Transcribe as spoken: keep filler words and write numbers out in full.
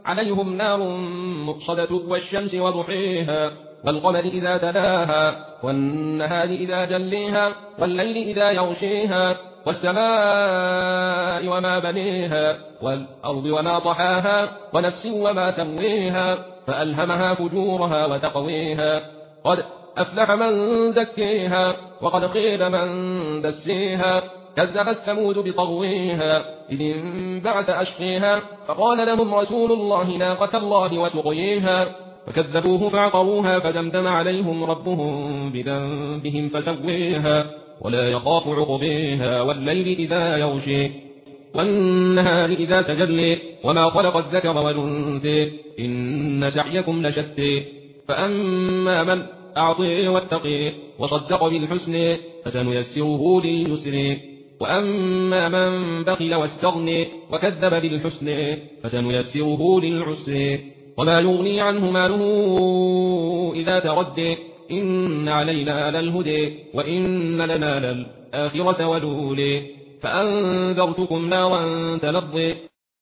عليهم نار مؤصدة والشمس وضحيها والقمر إذا تلاها والنهار إذا جليها والليل إذا يغشيها والسماء وما بنيها والأرض وما طحاها ونفس وما سويها فألهمها فجورها وتقويها قد أفلح من زكيها وقد خيب من دسيها كذبت ثمود بطغويها إذ انبعث أشقيها فقال لهم رسول الله ناقة الله وسقيها فكذبوه فعقروها فدمدم عليهم ربهم بذنبهم فسويها ولا يخاف عقبيها والليل إذا يغشي والنهار إذا تجلي وما خلق الذكر والأنثى إن سعيكم لشتى فأما من أعطي واتقي وصدق بالحسن فسنيسره لليسر وأما من بخل واستغني وكذب بالحسن فسنيسره للعسر وما يغني عنه ماله إذا تردي إن علينا للهدى وإن لنا للآخرة ولولي فأنذرتكم نارا تلظي